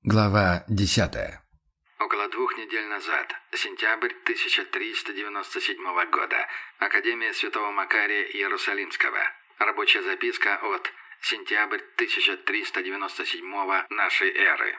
Глава 10. Около 2 недель назад, сентябрь 1397 года, Академия Святого Макария Иерусалимского. Рабочая записка от сентябрь 1397 нашей эры.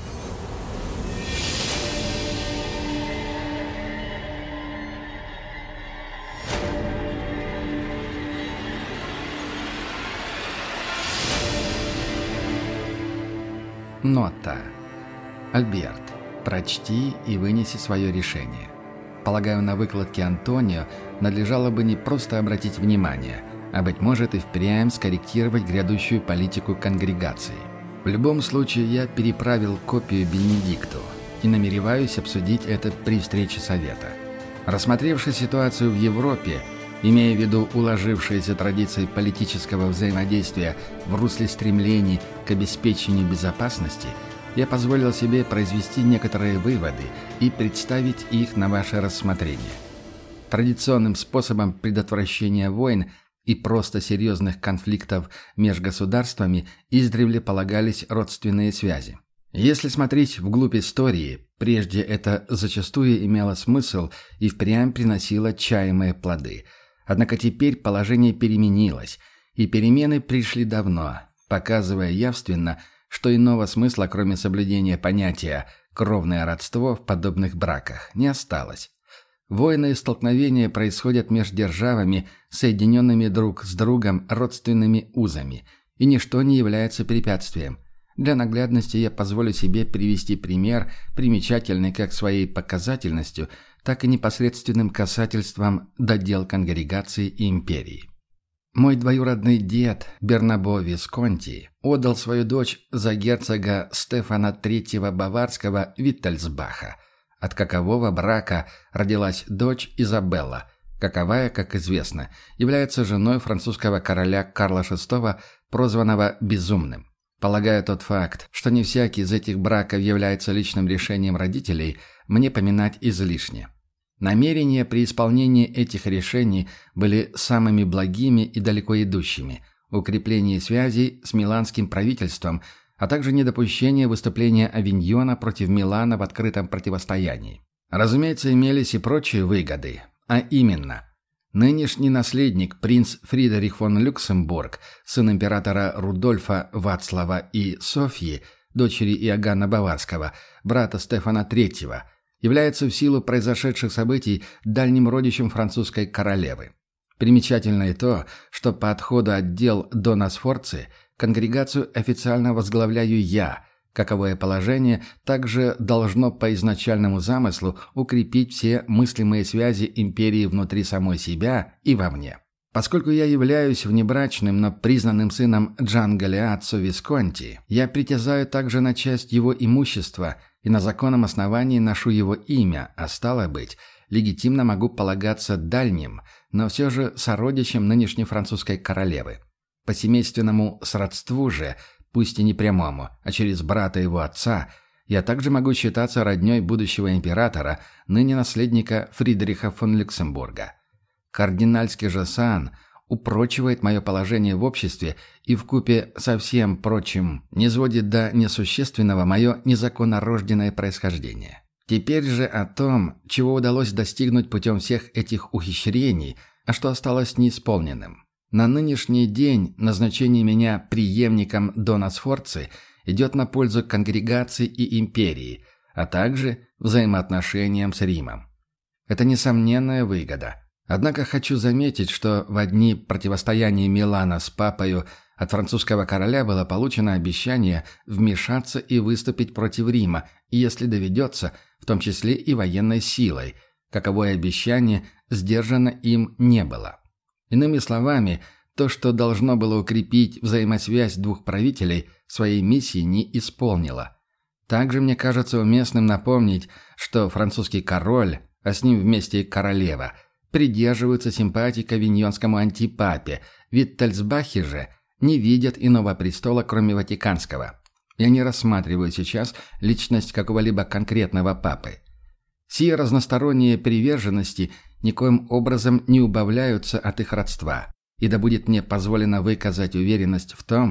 Нота. Альберт, прочти и вынеси свое решение. Полагаю, на выкладке Антонио надлежало бы не просто обратить внимание, а, быть может, и впрямь скорректировать грядущую политику конгрегации. В любом случае, я переправил копию Бенедикту и намереваюсь обсудить это при встрече Совета. Рассмотревши ситуацию в Европе, имея в виду уложившиеся традиции политического взаимодействия в русле стремлений к обеспечению безопасности, я позволил себе произвести некоторые выводы и представить их на ваше рассмотрение. Традиционным способом предотвращения войн и просто серьезных конфликтов между государствами издревле полагались родственные связи. Если смотреть вглубь истории, прежде это зачастую имело смысл и впрямь приносило чаемые плоды. Однако теперь положение переменилось, и перемены пришли давно, показывая явственно, что иного смысла, кроме соблюдения понятия «кровное родство» в подобных браках, не осталось. Войны и столкновения происходят между державами, соединенными друг с другом родственными узами, и ничто не является препятствием. Для наглядности я позволю себе привести пример, примечательный как своей показательностью, так и непосредственным касательством до дел конгрегации и империи. Мой двоюродный дед Бернабо Висконти отдал свою дочь за герцога Стефана III Баварского Виттельсбаха, от какового брака родилась дочь Изабелла, каковая, как известно, является женой французского короля Карла VI, прозванного «Безумным». Полагаю, тот факт, что не всякий из этих браков является личным решением родителей, мне поминать излишне. Намерения при исполнении этих решений были самыми благими и далеко идущими: укрепление связей с миланским правительством, а также недопущение выступления Авиньона против Милана в открытом противостоянии. Разумеется, имелись и прочие выгоды, а именно: нынешний наследник, принц Фридрих фон Люксембург, сын императора Рудольфа Вацлава и Софьи, дочери Иоганна Баварского, брата Стефана III, является в силу произошедших событий дальним родичем французской королевы. Примечательно и то, что по отходу от дел Дона Сфорци конгрегацию официально возглавляю я. Каковое положение также должно по изначальному замыслу укрепить все мыслимые связи империи внутри самой себя и вовне. Поскольку я являюсь внебрачным, но признанным сыном Джан Галеаццо Висконти, я притязаю также на часть его имущества и на законном основании ношу его имя, а стало быть, легитимно могу полагаться дальним, но все же сородичем нынешней французской королевы. По семейственному сродству же, пусть и не прямому, а через брата его отца, я также могу считаться роднёй будущего императора, ныне наследника Фридриха фон Люксембурга. Кардинальский же сан упрочивает мое положение в обществе и вкупе со всем прочим низводит до несущественного мое незаконнорожденное происхождение. Теперь же о том, чего удалось достигнуть путем всех этих ухищрений, а что осталось неисполненным. На нынешний день назначение меня преемником Дона Сфорци идет на пользу конгрегации и империи, а также взаимоотношениям с Римом. Это несомненная выгода. Однако хочу заметить, что в дни противостояния Милана с папою от французского короля было получено обещание вмешаться и выступить против Рима, если доведется, в том числе и военной силой, каковое обещание сдержано им не было. Иными словами, то, что должно было укрепить взаимосвязь двух правителей, своей миссии не исполнило. Также мне кажется уместным напомнить, что французский король, а с ним вместе и королева, придерживаются симпатии к авиньонскому антипапе, Виттельсбахи же не видят иного престола, кроме Ватиканского. Я не рассматриваю сейчас личность какого-либо конкретного папы. Сие разносторонние приверженности никоим образом не убавляются от их родства, и да будет мне позволено выказать уверенность в том,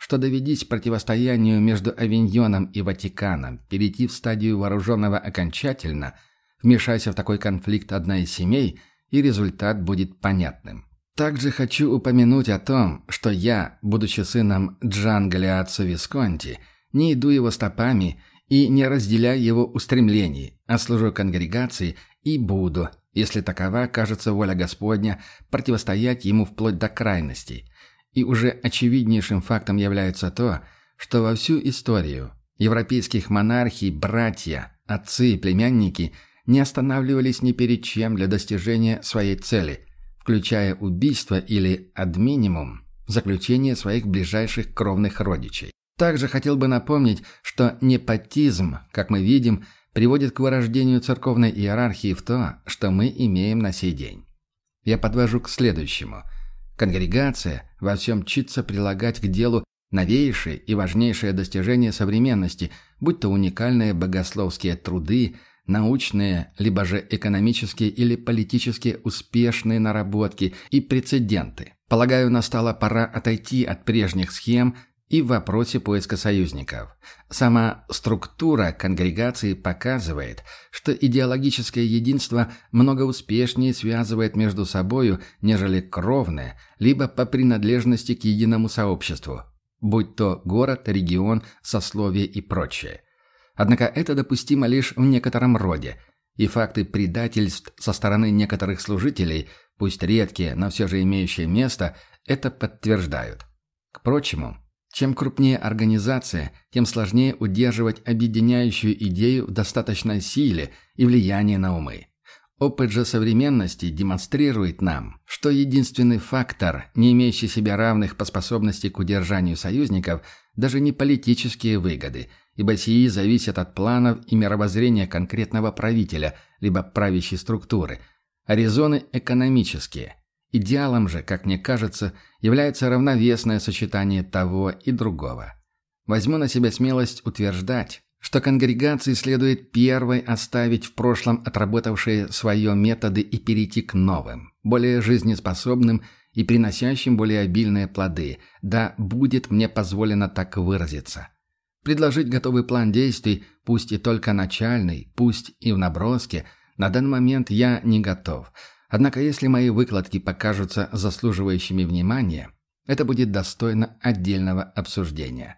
что доведись противостоянию между Авиньоном и Ватиканом перейти в стадию вооруженного окончательно, вмешайся в такой конфликт одна из семей, и результат будет понятным. Также хочу упомянуть о том, что я, будучи сыном Джан Галиаццо Висконти, не иду его стопами и не разделяю его устремлений, а служу конгрегации и буду, если такова кажется воля Господня, противостоять ему вплоть до крайностей. И уже очевиднейшим фактом является то, что во всю историю европейских монархий братья, отцы и племянники не останавливались ни перед чем для достижения своей цели, включая убийство или, ad minimum, заключение своих ближайших кровных родичей. Также хотел бы напомнить, что непотизм, как мы видим, приводит к вырождению церковной иерархии в то, что мы имеем на сей день. Я подвожу к следующему. Конгрегация во всем чится прилагать к делу новейшие и важнейшие достижения современности, будь то уникальные богословские труды, научные, либо же экономические или политически успешные наработки и прецеденты. Полагаю, настала пора отойти от прежних схем и в вопросе поиска союзников. Сама структура конгрегации показывает, что идеологическое единство много успешнее связывает между собою, нежели кровное, либо по принадлежности к единому сообществу, будь то город, регион, сословие и прочее. Однако это допустимо лишь в некотором роде, и факты предательств со стороны некоторых служителей, пусть редкие, но все же имеющие место, это подтверждают. К прочему, чем крупнее организация, тем сложнее удерживать объединяющую идею в достаточной силе и влиянии на умы. Опыт же современности демонстрирует нам, что единственный фактор, не имеющий себе равных по способности к удержанию союзников, даже не политические выгоды, ибо сии зависят от планов и мировоззрения конкретного правителя, либо правящей структуры, а резоны экономические. Идеалом же, как мне кажется, является равновесное сочетание того и другого. Возьму на себя смелость утверждать, что конгрегации следует первой оставить в прошлом отработавшие свое методы и перейти к новым, более жизнеспособным и приносящим более обильные плоды, да будет мне позволено так выразиться. Предложить готовый план действий, пусть и только начальный, пусть и в наброске, на данный момент я не готов. Однако если мои выкладки покажутся заслуживающими внимания, это будет достойно отдельного обсуждения.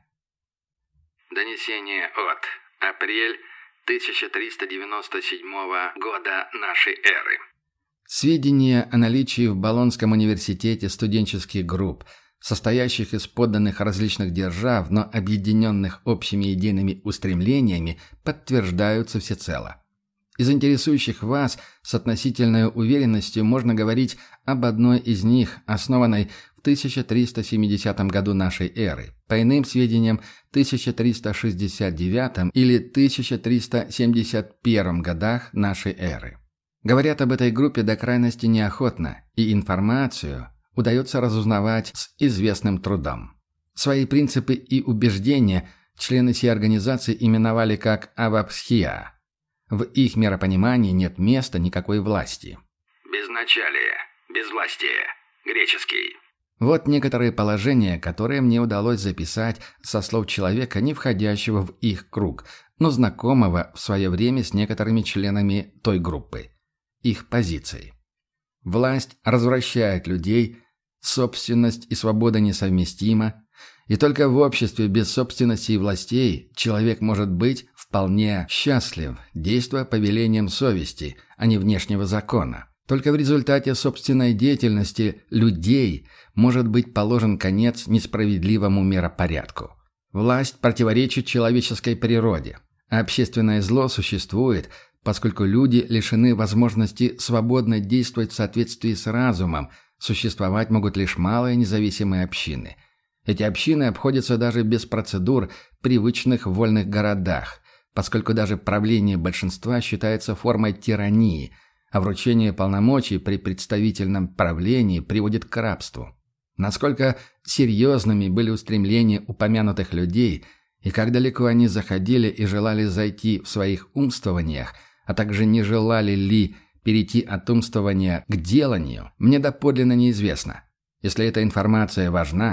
Донесение от апрель 1397 года нашей эры. Сведения о наличии в Болонском университете студенческих групп, состоящих из подданных различных держав, но объединенных общими идейными устремлениями, подтверждаются всецело. Из интересующих вас с относительной уверенностью можно говорить об одной из них, основанной в 1370 году нашей эры, по иным сведениям 1369 или 1371 годах нашей эры. Говорят об этой группе до крайности неохотно, и информацию удается разузнавать с известным трудом. Свои принципы и убеждения члены сей организации именовали как «авапсхия». В их миропонимании нет места никакой власти. Безначалие, безвластие, греческий. Вот некоторые положения, которые мне удалось записать со слов человека, не входящего в их круг, но знакомого в свое время с некоторыми членами той группы. Их позиции. Власть развращает людей, собственность и свобода несовместима, и только в обществе без собственности и властей человек может быть вполне счастлив, действуя по велениям совести, а не внешнего закона. Только в результате собственной деятельности людей может быть положен конец несправедливому миропорядку. Власть противоречит человеческой природе, а общественное зло существует, поскольку люди лишены возможности свободно действовать в соответствии с разумом, существовать могут лишь малые независимые общины. Эти общины обходятся даже без процедур, привычных в вольных городах, поскольку даже правление большинства считается формой тирании, а вручение полномочий при представительном правлении приводит к рабству. Насколько серьезными были устремления упомянутых людей и как далеко они заходили и желали зайти в своих умствованиях, а также не желали ли перейти от умствования к деланию, мне доподлинно неизвестно. Если эта информация важна,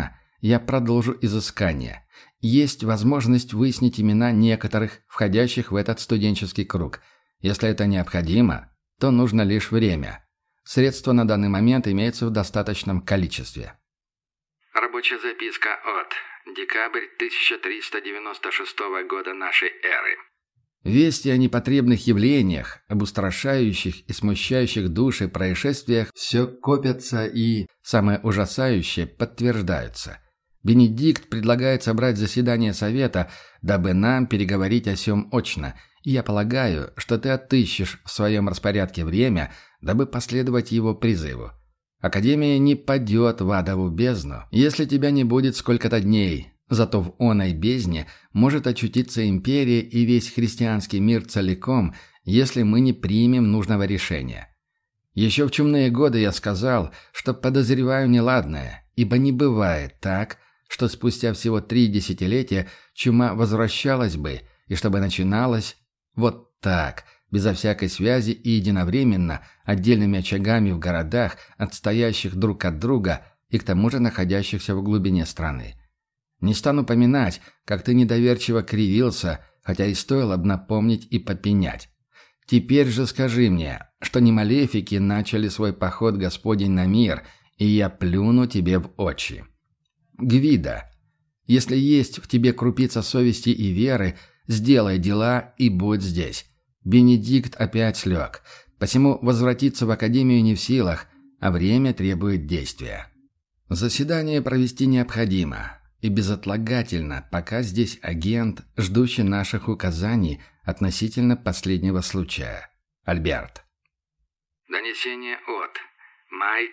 я продолжу изыскание. Есть возможность выяснить имена некоторых, входящих в этот студенческий круг. Если это необходимо, то нужно лишь время. Средства на данный момент имеются в достаточном количестве. Рабочая записка от декабрь 1396 года нашей эры. Вести о непотребных явлениях, об устрашающих и смущающих души происшествиях все копятся и, самое ужасающее, подтверждаются. Бенедикт предлагает собрать заседание совета, дабы нам переговорить о сём очно, и я полагаю, что ты отыщешь в своем распорядке время, дабы последовать его призыву. Академия не падет в адову бездну, если тебя не будет сколько-то дней. Зато в оной бездне может очутиться империя и весь христианский мир целиком, если мы не примем нужного решения. Еще в чумные годы я сказал, что подозреваю неладное, ибо не бывает так, что спустя всего 3 десятилетия чума возвращалась бы, и чтобы начиналась вот так, безо всякой связи и единовременно, отдельными очагами в городах, отстоящих друг от друга и к тому же находящихся в глубине страны. Не стану поминать, как ты недоверчиво кривился, хотя и стоило бы напомнить и попенять. Теперь же скажи мне, что не малефики начали свой поход Господень на мир, и я плюну тебе в очи. Гвида, если есть в тебе крупица совести и веры, сделай дела и будь здесь. Бенедикт опять слег, посему возвратиться в Академию не в силах, а время требует действия. Заседание провести необходимо. И безотлагательно, пока здесь агент, ждущий наших указаний относительно последнего случая. Альберт. Донесение от май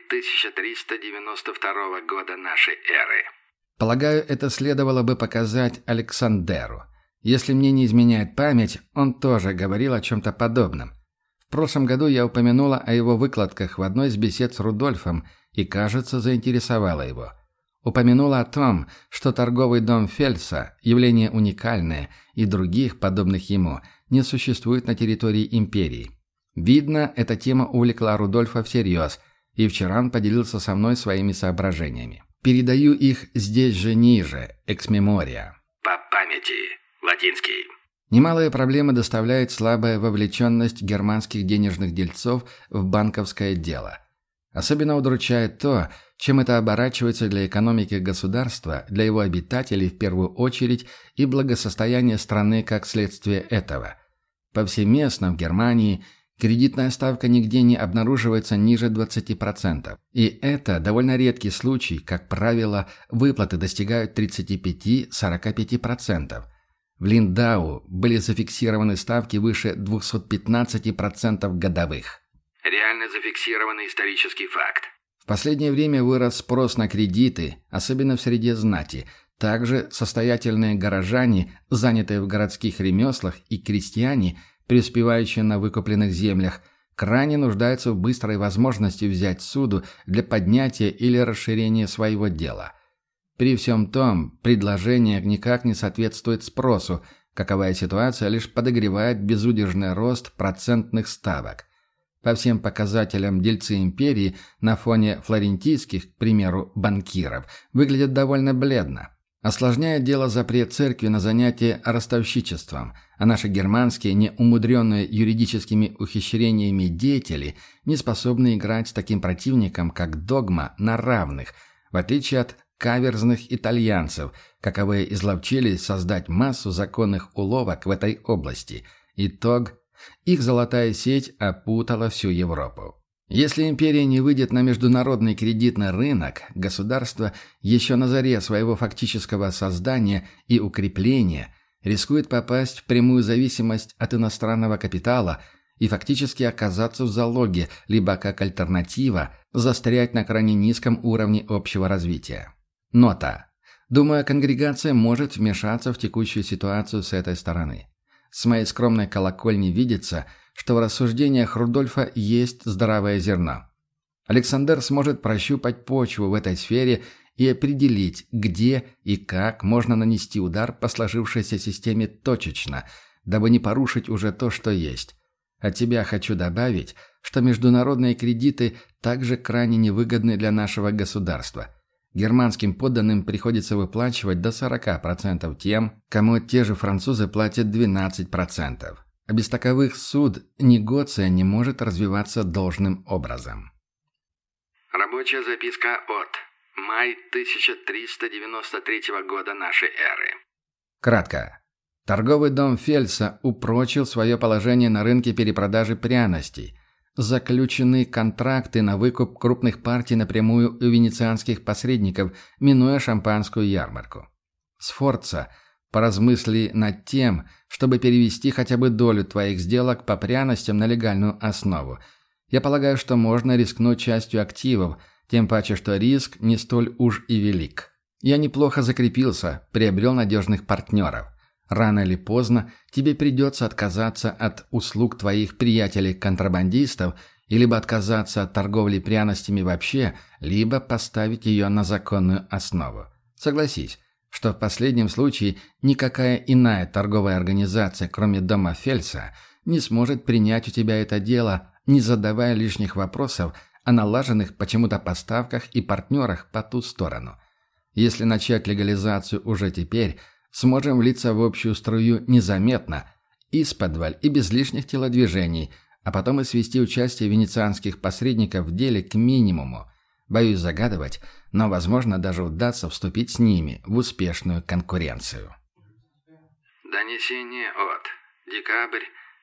1392 года нашей эры. Полагаю, это следовало бы показать Александеру. Если мне не изменяет память, он тоже говорил о чем-то подобном. В прошлом году я упомянула о его выкладках в одной из бесед с Рудольфом и, кажется, заинтересовала его. Упомянула о том, что торговый дом Фельса – явление уникальное, и других, подобных ему, не существует на территории империи. Видно, эта тема увлекла Рудольфа всерьез, и вчера он поделился со мной своими соображениями. Передаю их здесь же ниже, экс-мемория. По памяти. Латинский. Немалые проблемы доставляет слабая вовлеченность германских денежных дельцов в банковское дело. Особенно удручает то, чем это оборачивается для экономики государства, для его обитателей в первую очередь и благосостояния страны как следствие этого. Повсеместно в Германии кредитная ставка нигде не обнаруживается ниже 20%. И это довольно редкий случай, как правило, выплаты достигают 35-45%. В Линдау были зафиксированы ставки выше 215% годовых. Реально зафиксированный исторический факт. В последнее время вырос спрос на кредиты, особенно в среде знати. Также состоятельные горожане, занятые в городских ремеслах, и крестьяне, преуспевающие на выкупленных землях, крайне нуждаются в быстрой возможности взять суду для поднятия или расширения своего дела. При всем том, предложение никак не соответствует спросу, каковая ситуация лишь подогревает безудержный рост процентных ставок. По всем показателям дельцы империи на фоне флорентийских, к примеру, банкиров, выглядят довольно бледно. Осложняет дело запрет церкви на занятие ростовщичеством, а наши германские, неумудренные юридическими ухищрениями деятели, не способны играть с таким противником, как догма, на равных, в отличие от каверзных итальянцев, каковые изловчились создать массу законных уловок в этой области. Итог – их золотая сеть опутала всю Европу. Если империя не выйдет на международный кредитный рынок, государство еще на заре своего фактического создания и укрепления рискует попасть в прямую зависимость от иностранного капитала и фактически оказаться в залоге, либо как альтернатива застрять на крайне низком уровне общего развития. Нота. Думаю, конгрегация может вмешаться в текущую ситуацию с этой стороны. С моей скромной колокольни видится, что в рассуждениях Рудольфа есть здравое зерно. Александр сможет прощупать почву в этой сфере и определить, где и как можно нанести удар по сложившейся системе точечно, дабы не порушить уже то, что есть. От тебя хочу добавить, что международные кредиты также крайне невыгодны для нашего государства. Германским подданным приходится выплачивать до 40% тем, кому те же французы платят 12%. А без таковых суд негоция не может развиваться должным образом. Рабочая записка от май 1393 года нашей эры. Кратко. Торговый дом Фельса упрочил свое положение на рынке перепродажи пряностей. Заключены контракты на выкуп крупных партий напрямую у венецианских посредников, минуя шампанскую ярмарку. Сфорца, поразмысли над тем, чтобы перевести хотя бы долю твоих сделок по пряностям на легальную основу. Я полагаю, что можно рискнуть частью активов, тем паче, что риск не столь уж и велик. Я неплохо закрепился, приобрел надежных партнеров. Рано или поздно тебе придется отказаться от услуг твоих приятелей-контрабандистов и либо отказаться от торговли пряностями вообще, либо поставить ее на законную основу. Согласись, что в последнем случае никакая иная торговая организация, кроме дома Фельса, не сможет принять у тебя это дело, не задавая лишних вопросов о налаженных почему-то поставках и партнерах по ту сторону. Если начать легализацию уже теперь, сможем влиться в общую струю незаметно, исподволь и без лишних телодвижений, а потом и свести участие венецианских посредников в деле к минимуму. Боюсь загадывать, но, возможно, даже удастся вступить с ними в успешную конкуренцию. Донесение от декабрь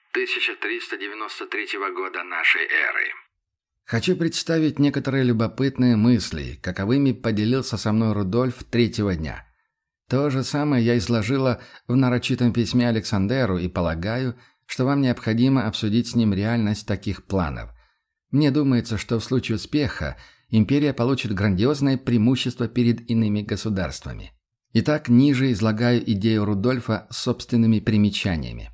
1393 года нашей эры. Хочу представить некоторые любопытные мысли, каковыми поделился со мной Рудольф третьего дня. То же самое я изложила в нарочитом письме Александеру и полагаю, что вам необходимо обсудить с ним реальность таких планов. Мне думается, что в случае успеха империя получит грандиозное преимущество перед иными государствами. Итак, ниже излагаю идею Рудольфа с собственными примечаниями.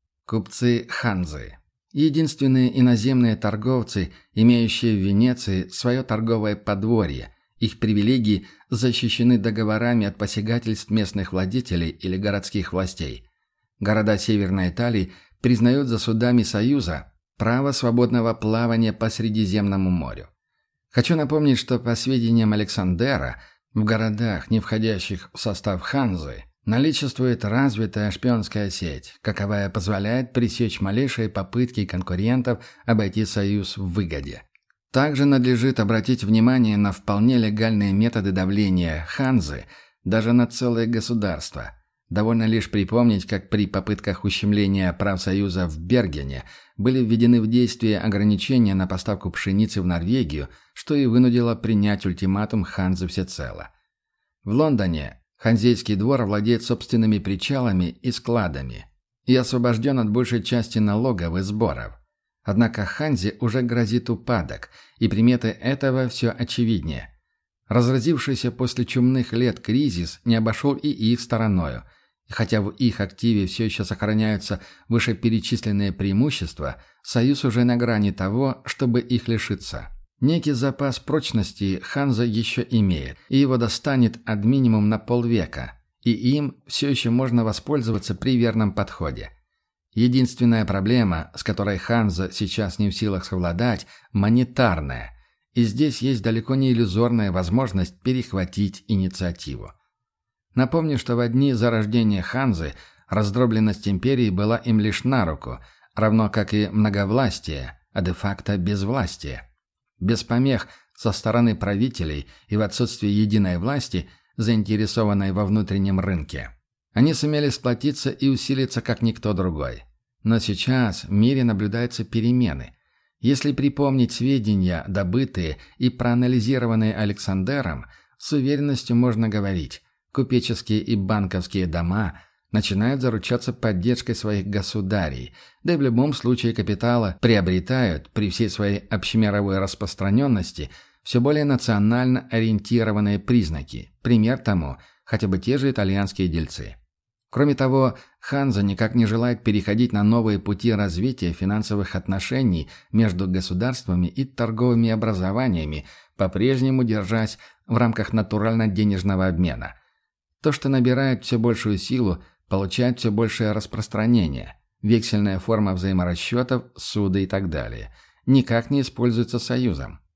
Купцы Ханзы. Единственные иноземные торговцы, имеющие в Венеции свое торговое подворье. Их привилегии защищены договорами от посягательств местных владетелей или городских властей. Города Северной Италии признают за судами Союза право свободного плавания по Средиземному морю. Хочу напомнить, что по сведениям Александера, в городах, не входящих в состав Ханзы, наличествует развитая шпионская сеть, каковая позволяет пресечь малейшие попытки конкурентов обойти Союз в выгоде. Также надлежит обратить внимание на вполне легальные методы давления Ханзы даже на целое государство. Довольно лишь припомнить, как при попытках ущемления прав Союза в Бергене были введены в действие ограничения на поставку пшеницы в Норвегию, что и вынудило принять ультиматум Ханзы всецело. В Лондоне Ханзейский двор владеет собственными причалами и складами и освобожден от большей части налогов и сборов. Однако Ханзе уже грозит упадок, и приметы этого все очевиднее. Разразившийся после чумных лет кризис не обошел и их стороною, и хотя в их активе все еще сохраняются вышеперечисленные преимущества, Союз уже на грани того, чтобы их лишиться. Некий запас прочности Ханза еще имеет, и его достанет от минимум на полвека, и им все еще можно воспользоваться при верном подходе. Единственная проблема, с которой Ханза сейчас не в силах совладать, монетарная, и здесь есть далеко не иллюзорная возможность перехватить инициативу. Напомню, что в дни зарождения Ханзы раздробленность империи была им лишь на руку, равно как и многовластие, а де-факто безвластие. Без помех со стороны правителей и в отсутствии единой власти, заинтересованной во внутреннем рынке. Они сумели сплотиться и усилиться, как никто другой. Но сейчас в мире наблюдаются перемены. Если припомнить сведения, добытые и проанализированные Александером, с уверенностью можно говорить, купеческие и банковские дома начинают заручаться поддержкой своих государей, да и в любом случае капитала приобретают, при всей своей общемировой распространенности, все более национально ориентированные признаки. Пример тому – хотя бы те же итальянские дельцы. Кроме того, Ханза никак не желает переходить на новые пути развития финансовых отношений между государствами и торговыми образованиями, по-прежнему держась в рамках натурально-денежного обмена. То, что набирает все большую силу, получает все большее распространение. Вексельная форма взаиморасчетов, суды и так далее. Никак не используется Союзом.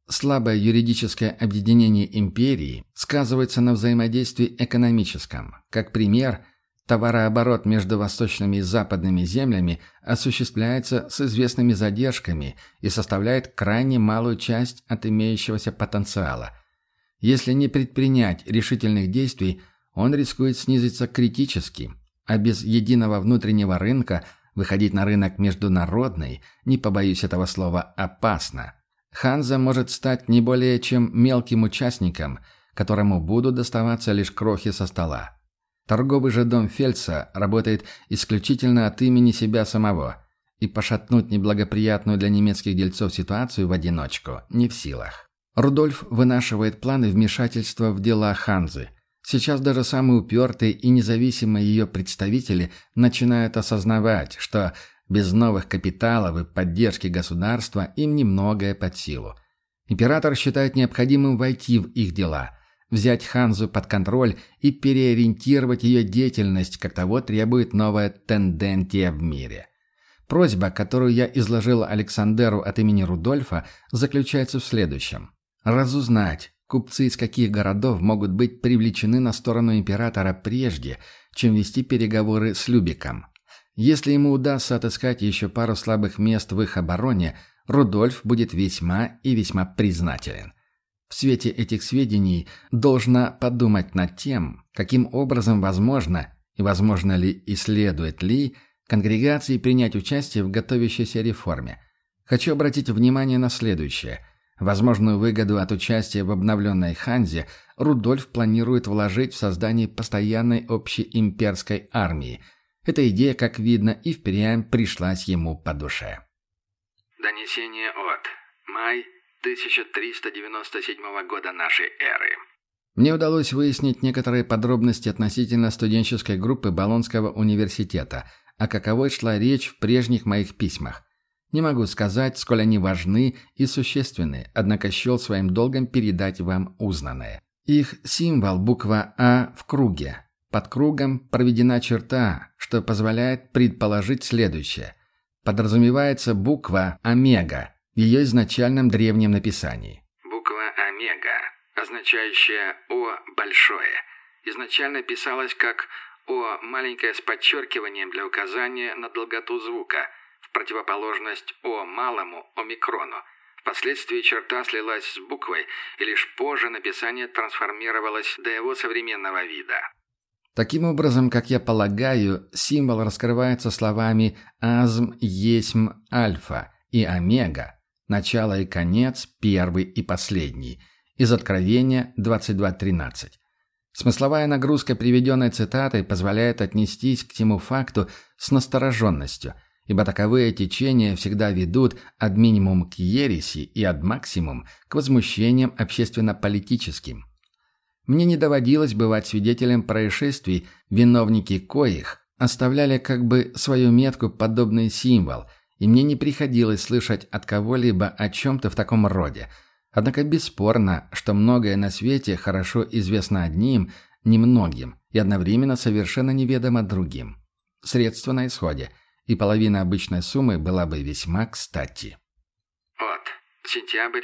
Слабое юридическое объединение империи сказывается на взаимодействии экономическом. Как пример, товарооборот между восточными и западными землями осуществляется с известными задержками и составляет крайне малую часть от имеющегося потенциала. Если не предпринять решительных действий, он рискует снизиться критически, а без единого внутреннего рынка выходить на рынок международный, не побоюсь этого слова, опасно. Ханза может стать не более чем мелким участником, которому будут доставаться лишь крохи со стола. Торговый же дом Фельдса работает исключительно от имени себя самого, и пошатнуть неблагоприятную для немецких дельцов ситуацию в одиночку не в силах. Рудольф вынашивает планы вмешательства в дела Ханзы. Сейчас даже самые упертые и независимые ее представители начинают осознавать, что без новых капиталов и поддержки государства им немногое под силу. Император считает необходимым войти в их дела, взять Ханзу под контроль и переориентировать ее деятельность, как того требует новая тенденция в мире. Просьба, которую я изложил Александеру от имени Рудольфа, заключается в следующем. Разузнать, купцы из каких городов могут быть привлечены на сторону императора прежде, чем вести переговоры с Любеком. Если ему удастся отыскать еще пару слабых мест в их обороне, Рудольф будет весьма и весьма признателен. В свете этих сведений должна подумать над тем, каким образом возможно, и возможно ли и следует ли, конгрегации принять участие в готовящейся реформе. Хочу обратить внимание на следующее. Возможную выгоду от участия в обновленной Ханзе Рудольф планирует вложить в создание постоянной общеимперской армии. Эта идея, как видно, и впрямь пришлась ему по душе. Донесение от май 1397 года нашей эры. Мне удалось выяснить некоторые подробности относительно студенческой группы Болонского университета, о каковой шла речь в прежних моих письмах. Не могу сказать, сколь они важны и существенны, однако счел своим долгом передать вам узнанное. Их символ – буква «А» в круге. Под кругом проведена черта, что позволяет предположить следующее. Подразумевается буква «Омега» в ее изначальном древнем написании. Буква «Омега», означающая «О» большое, изначально писалась как «О» маленькое с подчеркиванием для указания на долготу звука, в противоположность «О» малому омикрону. Впоследствии черта слилась с буквой, и лишь позже написание трансформировалось до его современного вида. Таким образом, как я полагаю, символ раскрывается словами «Азм есмь альфа» и «Омега», начало и конец, первый и последний, из Откровения 22:13. Смысловая нагрузка приведенной цитаты позволяет отнестись к тему факту с настороженностью, ибо таковые течения всегда ведут ad минимум к ереси и ad максимум к возмущениям общественно-политическим. Мне не доводилось бывать свидетелем происшествий, виновники коих оставляли как бы свою метку подобный символ, и мне не приходилось слышать от кого-либо о чем-то в таком роде. Однако бесспорно, что многое на свете хорошо известно одним, немногим, и одновременно совершенно неведомо другим. Средства на исходе, и половина обычной суммы была бы весьма кстати. От сентябрь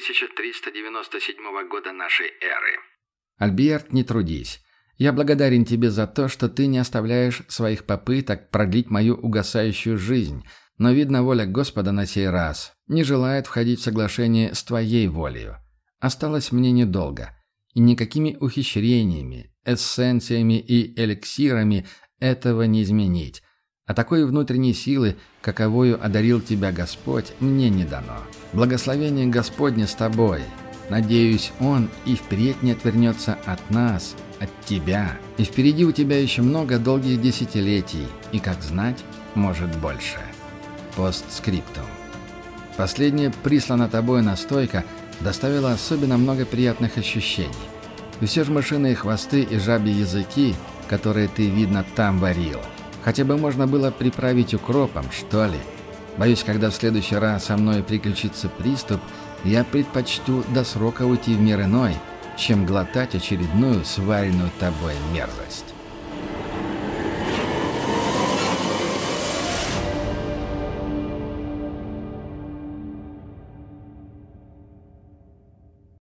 1397 года нашей эры. Альберт, не трудись. Я благодарен тебе за то, что ты не оставляешь своих попыток продлить мою угасающую жизнь, но, видно, воля Господа на сей раз не желает входить в соглашение с твоей волею. Осталось мне недолго, и никакими ухищрениями, эссенциями и эликсирами этого не изменить. А такой внутренней силы, каковою одарил тебя Господь, мне не дано. Благословение Господне с тобой. Надеюсь, Он и впредь не отвернется от нас, от тебя. И впереди у тебя еще много долгих десятилетий, и, как знать, может больше. Постскриптум. Последняя прислана тобой настойка доставила особенно много приятных ощущений. И все же мышиные хвосты и жабьи языки, которые ты, видно, там варил, хотя бы можно было приправить укропом, что ли. Боюсь, когда в следующий раз со мной приключится приступ, я предпочту до срока уйти в мир иной, чем глотать очередную сваренную тобой мерзость.